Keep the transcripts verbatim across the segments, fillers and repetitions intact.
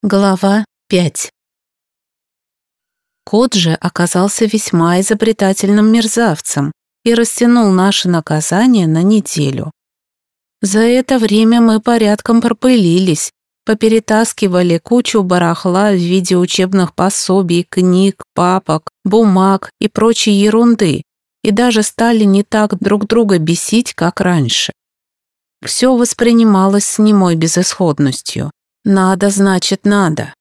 Глава пять. Коджи оказался весьма изобретательным мерзавцем и растянул наше наказание на неделю. За это время мы порядком пропылились, поперетаскивали кучу барахла в виде учебных пособий, книг, папок, бумаг и прочей ерунды, и даже стали не так друг друга бесить, как раньше. Все воспринималось с немой безысходностью. Надо, значит, надо.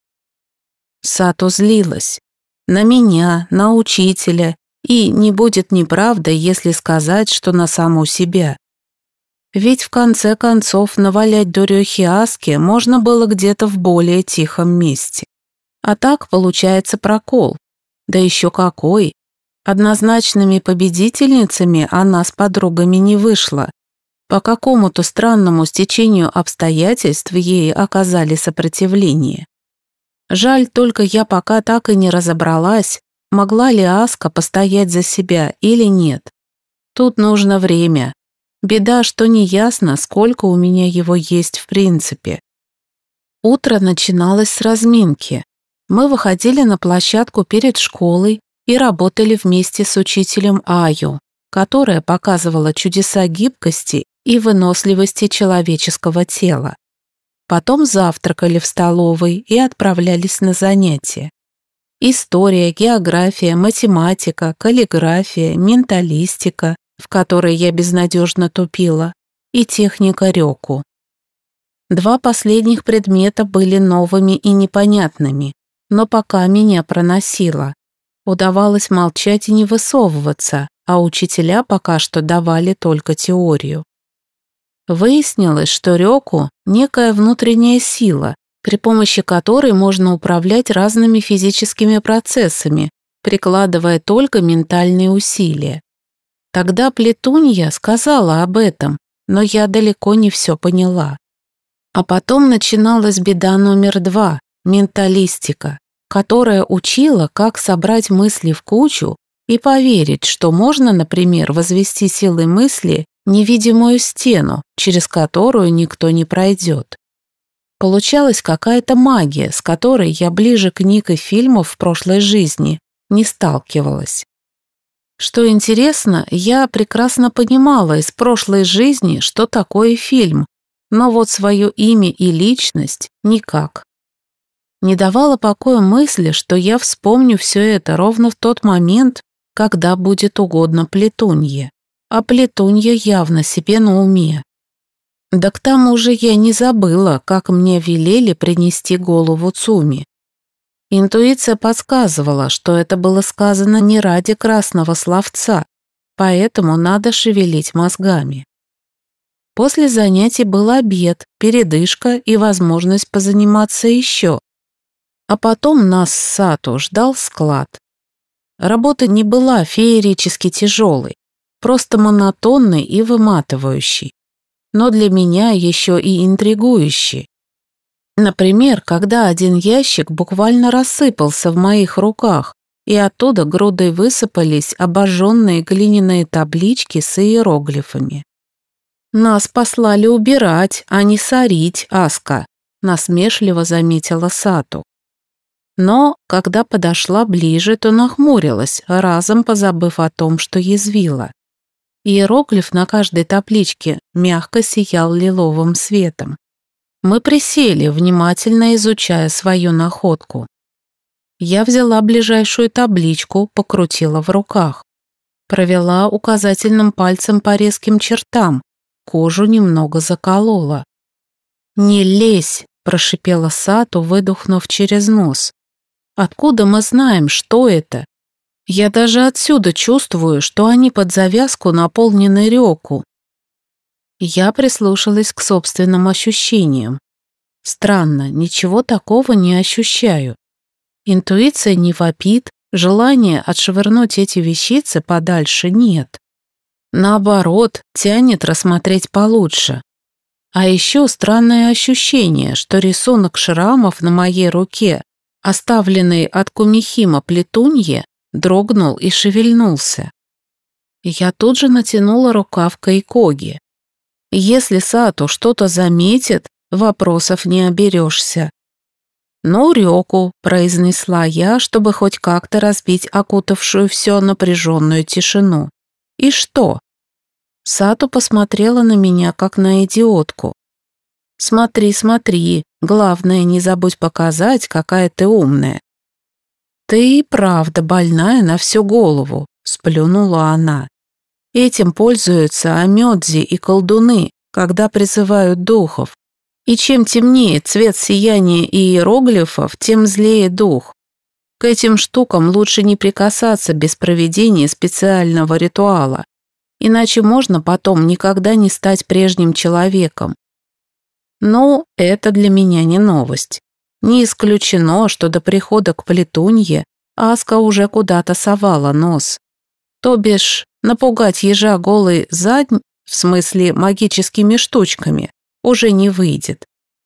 Сато злилась. На меня, на учителя, и не будет неправда, если сказать, что на саму себя. Ведь в конце концов навалять дурехи Аске можно было где-то в более тихом месте. А так получается прокол. Да еще какой. Однозначными победительницами она с подругами не вышла. По какому-то странному стечению обстоятельств ей оказали сопротивление. Жаль, только я пока так и не разобралась, могла ли Аска постоять за себя или нет. Тут нужно время. Беда, что неясно, сколько у меня его есть в принципе. Утро начиналось с разминки. Мы выходили на площадку перед школой и работали вместе с учителем Аю, которая показывала чудеса гибкости и выносливости человеческого тела. Потом завтракали в столовой и отправлялись на занятия. История, география, математика, каллиграфия, менталистика, в которой я безнадежно тупила, и техника рёку. Два последних предмета были новыми и непонятными, но пока меня проносило. Удавалось молчать и не высовываться, а учителя пока что давали только теорию. Выяснилось, что рёку – некая внутренняя сила, при помощи которой можно управлять разными физическими процессами, прикладывая только ментальные усилия. Тогда Плетунья сказала об этом, но я далеко не все поняла. А потом начиналась беда номер два – менталистика, которая учила, как собрать мысли в кучу и поверить, что можно, например, возвести силой мысли невидимую стену, через которую никто не пройдет. Получалась какая-то магия, с которой я ближе книг и фильмов в прошлой жизни не сталкивалась. Что интересно, я прекрасно понимала из прошлой жизни, что такое фильм, но вот свое имя и личность никак. Не давала покоя мысли, что я вспомню все это ровно в тот момент, когда будет угодно Плетунье. А Плетунья явно себе на уме. Да к тому же я не забыла, как мне велели принести голову Цуми. Интуиция подсказывала, что это было сказано не ради красного словца, поэтому надо шевелить мозгами. После занятий был обед, передышка и возможность позаниматься еще. А потом нас с Сато ждал склад. Работа не была феерически тяжелой, просто монотонный и выматывающий, но для меня еще и интригующий. Например, когда один ящик буквально рассыпался в моих руках, и оттуда грудой высыпались обожженные глиняные таблички с иероглифами. «Нас послали убирать, а не сорить, Аска», насмешливо заметила Сату. Но, когда подошла ближе, то нахмурилась, разом позабыв о том, что язвила. Иероглиф на каждой табличке мягко сиял лиловым светом. Мы присели, внимательно изучая свою находку. Я взяла ближайшую табличку, покрутила в руках. Провела указательным пальцем по резким чертам, кожу немного заколола. «Не лезь!» – прошипела Сату, выдохнув через нос. «Откуда мы знаем, что это? Я даже отсюда чувствую, что они под завязку наполнены рёку». Я прислушалась к собственным ощущениям. Странно, ничего такого не ощущаю. Интуиция не вопит, желания отшвырнуть эти вещицы подальше нет. Наоборот, тянет рассмотреть получше. А еще странное ощущение, что рисунок шрамов на моей руке, оставленный от Кумихима Плетунье, дрогнул и шевельнулся. Я тут же натянула рукав Кайкоги. Если Сато что-то заметит, вопросов не оберешься. «Ну, Рёку», — произнесла я, чтобы хоть как-то разбить окутавшую все напряженную тишину. «И что?» Сато посмотрела на меня, как на идиотку. «Смотри, смотри, главное, не забудь показать, какая ты умная». «Ты и правда больная на всю голову», — сплюнула она. «Этим пользуются амёдзи и колдуны, когда призывают духов. И чем темнее цвет сияния иероглифов, тем злее дух. К этим штукам лучше не прикасаться без проведения специального ритуала, иначе можно потом никогда не стать прежним человеком. Но это для меня не новость. Не исключено, что до прихода к Плетунье Аска уже куда-то совала нос. То бишь, напугать ежа голой заднь, в смысле магическими штучками, уже не выйдет.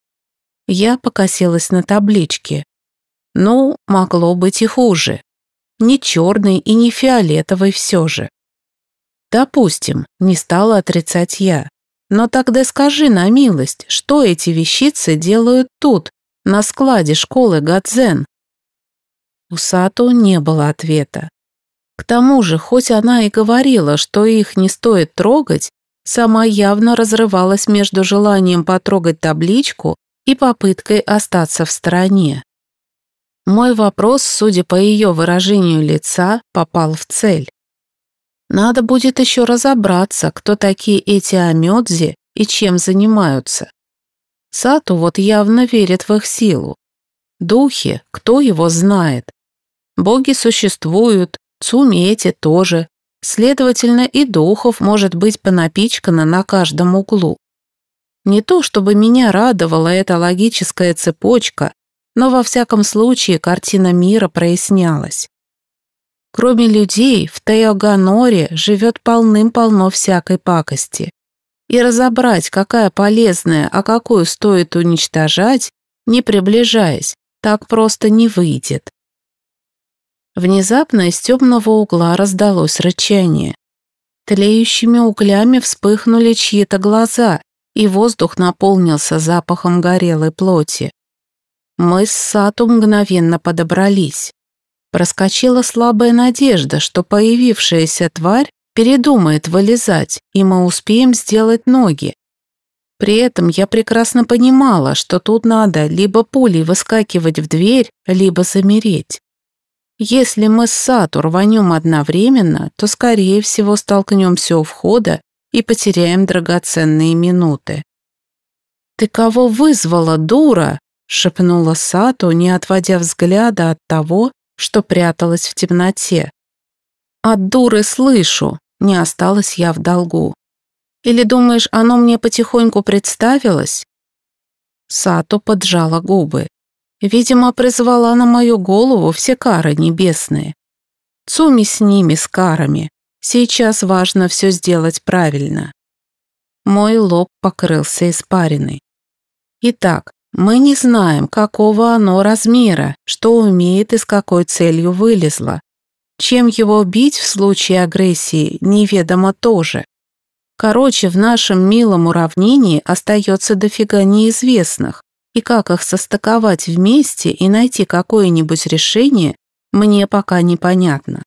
Я покосилась на таблички. Ну, могло быть и хуже. Не черный и не фиолетовый все же. Допустим, не стала отрицать я. Но тогда скажи на милость, что эти вещицы делают тут, на складе школы Гадзен? У Сато не было ответа. К тому же, хоть она и говорила, что их не стоит трогать, сама явно разрывалась между желанием потрогать табличку и попыткой остаться в стороне. Мой вопрос, судя по ее выражению лица, попал в цель. Надо будет еще разобраться, кто такие эти амёдзи и чем занимаются. Сато вот явно верит в их силу. Духи, кто его знает? Боги существуют, цуми эти тоже. Следовательно, и духов может быть понапичкано на каждом углу. Не то чтобы меня радовала эта логическая цепочка, но во всяком случае картина мира прояснялась. Кроме людей, в Теоганоре живет полным-полно всякой пакости. И разобрать, какая полезная, а какую стоит уничтожать, не приближаясь, так просто не выйдет. Внезапно из темного угла раздалось рычание. Тлеющими углями вспыхнули чьи-то глаза, и воздух наполнился запахом горелой плоти. Мы с Сато мгновенно подобрались. Проскочила слабая надежда, что появившаяся тварь передумает вылезать, и мы успеем сделать ноги. При этом я прекрасно понимала, что тут надо либо пулей выскакивать в дверь, либо замереть. Если мы с Сато рванем одновременно, то, скорее всего, столкнемся у входа и потеряем драгоценные минуты. «Ты кого вызвала, дура?» — шепнула Сато, не отводя взгляда от того, что пряталась в темноте. «От дуры слышу, не осталась я в долгу. Или думаешь, оно мне потихоньку представилось?» Сато поджала губы. Видимо, призвала на мою голову все кары небесные. Цуми с ними, с карами. Сейчас важно все сделать правильно. Мой лоб покрылся испариной. Итак, мы не знаем, какого оно размера, что умеет и с какой целью вылезло. Чем его бить в случае агрессии, неведомо тоже. Короче, в нашем милом уравнении остается дофига неизвестных, и как их состыковать вместе и найти какое-нибудь решение, мне пока непонятно.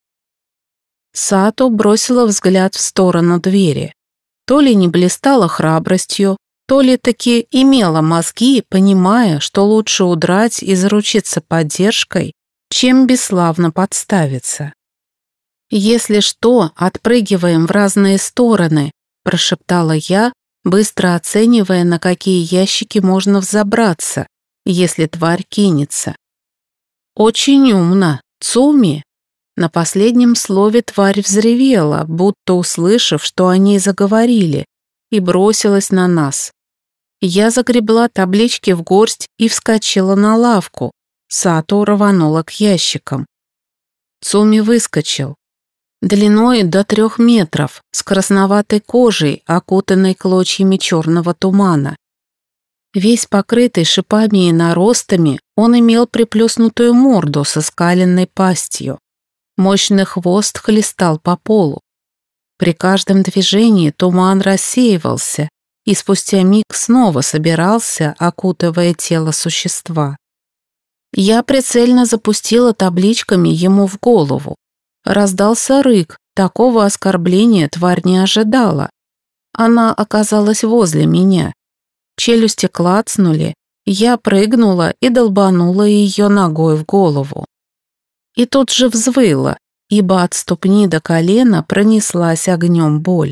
Сато бросила взгляд в сторону двери. То ли не блистала храбростью, то ли таки имела мозги, понимая, что лучше удрать и заручиться поддержкой, чем бесславно подставиться. «Если что, отпрыгиваем в разные стороны», – прошептала я, быстро оценивая, на какие ящики можно взобраться, если тварь кинется. «Очень умно, Цуми!» На последнем слове тварь взревела, будто услышав, что они заговорили, и бросилась на нас. Я загребла таблички в горсть и вскочила на лавку. Сато рванула к ящикам. Цуми выскочил. Длиной до трех метров, с красноватой кожей, окутанной клочьями черного тумана. Весь покрытый шипами и наростами, он имел приплюснутую морду со скаленной пастью. Мощный хвост хлестал по полу. При каждом движении туман рассеивался и спустя миг снова собирался, окутывая тело существа. Я прицельно запустила табличками ему в голову. Раздался рык, такого оскорбления тварь не ожидала. Она оказалась возле меня. Челюсти клацнули, я прыгнула и долбанула ее ногой в голову. И тут же взвыла, ибо от ступни до колена пронеслась огнем боль.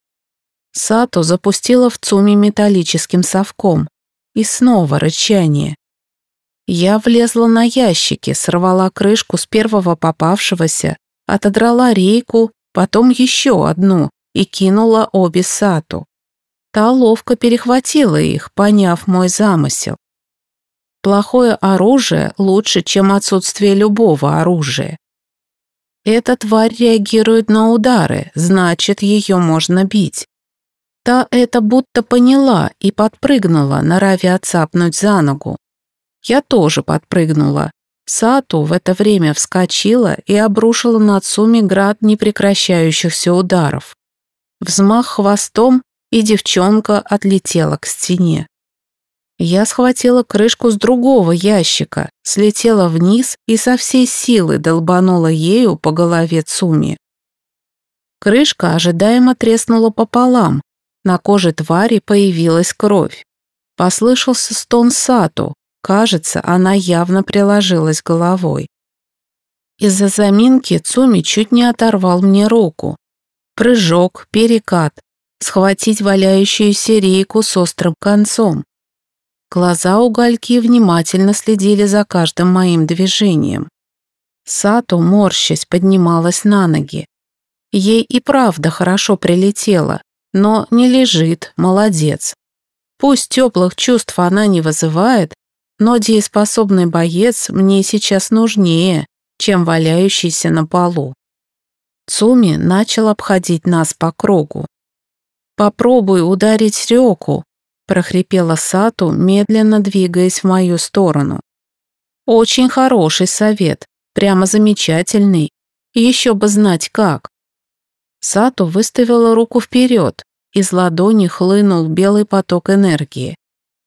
Сато запустила в Цуми металлическим совком, и снова рычание. Я влезла на ящики, сорвала крышку с первого попавшегося, отодрала рейку, потом еще одну и кинула обе Сату. Та ловко перехватила их, поняв мой замысел. Плохое оружие лучше, чем отсутствие любого оружия. Эта тварь реагирует на удары, значит, ее можно бить. Та это будто поняла и подпрыгнула, норовя цапнуть за ногу. Я тоже подпрыгнула. Сату в это время вскочила и обрушила на Цуми град непрекращающихся ударов. Взмах хвостом, и девчонка отлетела к стене. Я схватила крышку с другого ящика, слетела вниз и со всей силы долбанула ею по голове Цуми. Крышка ожидаемо треснула пополам, на коже твари появилась кровь. Послышался стон Сату, кажется, она явно приложилась головой. Из-за заминки Цуми чуть не оторвал мне руку. Прыжок, перекат, схватить валяющуюся рейку с острым концом. Глаза угольки внимательно следили за каждым моим движением. Сату, морщась, поднималась на ноги. Ей и правда хорошо прилетело, но не лежит, молодец. Пусть теплых чувств она не вызывает, но дееспособный боец мне сейчас нужнее, чем валяющийся на полу. Цуми начал обходить нас по кругу. «Попробуй ударить Рёку», — прохрипела Сату, медленно двигаясь в мою сторону. «Очень хороший совет, прямо замечательный, еще бы знать как». Сату выставила руку вперед, из ладони хлынул белый поток энергии.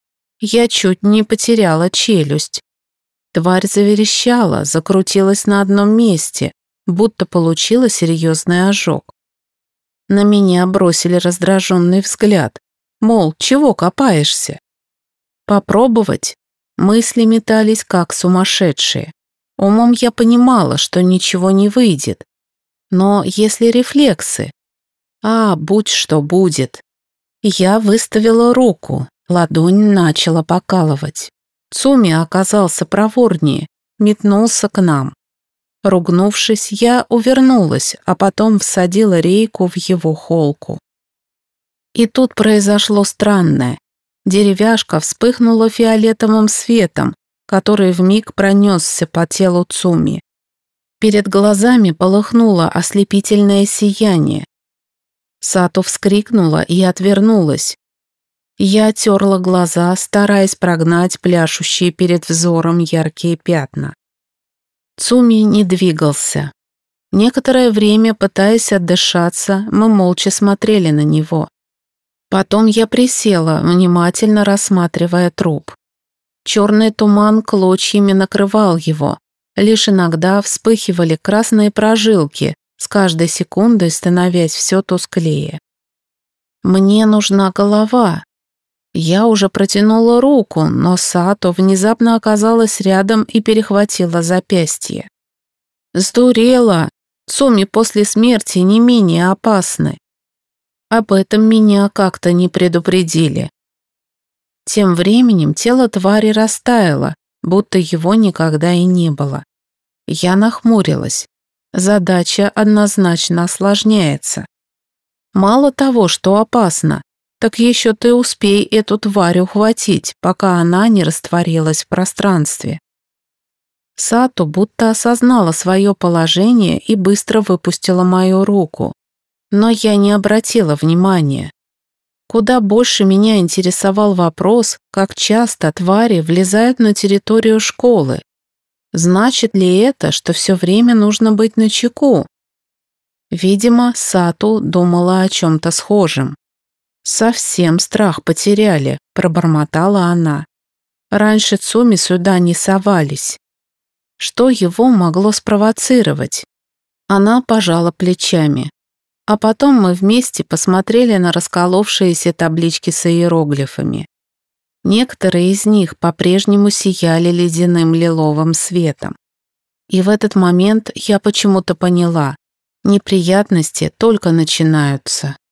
Я чуть не потеряла челюсть. Тварь заверещала, закрутилась на одном месте, будто получила серьезный ожог. На меня бросили раздраженный взгляд, мол, чего копаешься? Попробовать? Мысли метались как сумасшедшие. Умом я понимала, что ничего не выйдет. Но если рефлексы? А, будь что будет. Я выставила руку, ладонь начала покалывать. Цуми оказался проворнее, метнулся к нам. Ругнувшись, я увернулась, а потом всадила рейку в его холку. И тут произошло странное. Деревяшка вспыхнула фиолетовым светом, который вмиг пронесся по телу Цуми. Перед глазами полыхнуло ослепительное сияние. Сату вскрикнула и отвернулась. Я терла глаза, стараясь прогнать пляшущие перед взором яркие пятна. Цуми не двигался. Некоторое время, пытаясь отдышаться, мы молча смотрели на него. Потом я присела, внимательно рассматривая труп. Черный туман клочьями накрывал его. Лишь иногда вспыхивали красные прожилки, с каждой секундой становясь все тусклее. «Мне нужна голова». Я уже протянула руку, но Сато внезапно оказалась рядом и перехватила запястье. «Сдурела! Цуми после смерти не менее опасны. Об этом меня как-то не предупредили». Тем временем тело твари растаяло, будто его никогда и не было. Я нахмурилась. Задача однозначно осложняется. Мало того, что опасно, так еще ты успей эту тварь ухватить, пока она не растворилась в пространстве. Сату будто осознала свое положение и быстро выпустила мою руку. Но я не обратила внимания. Куда больше меня интересовал вопрос, как часто твари влезают на территорию школы. Значит ли это, что все время нужно быть начеку? Видимо, Сату думала о чем-то схожем. «Совсем страх потеряли», — пробормотала она. Раньше Цуми сюда не совались. Что его могло спровоцировать? Она пожала плечами. А потом мы вместе посмотрели на расколовшиеся таблички с иероглифами. Некоторые из них по-прежнему сияли ледяным лиловым светом. И в этот момент я почему-то поняла, неприятности только начинаются.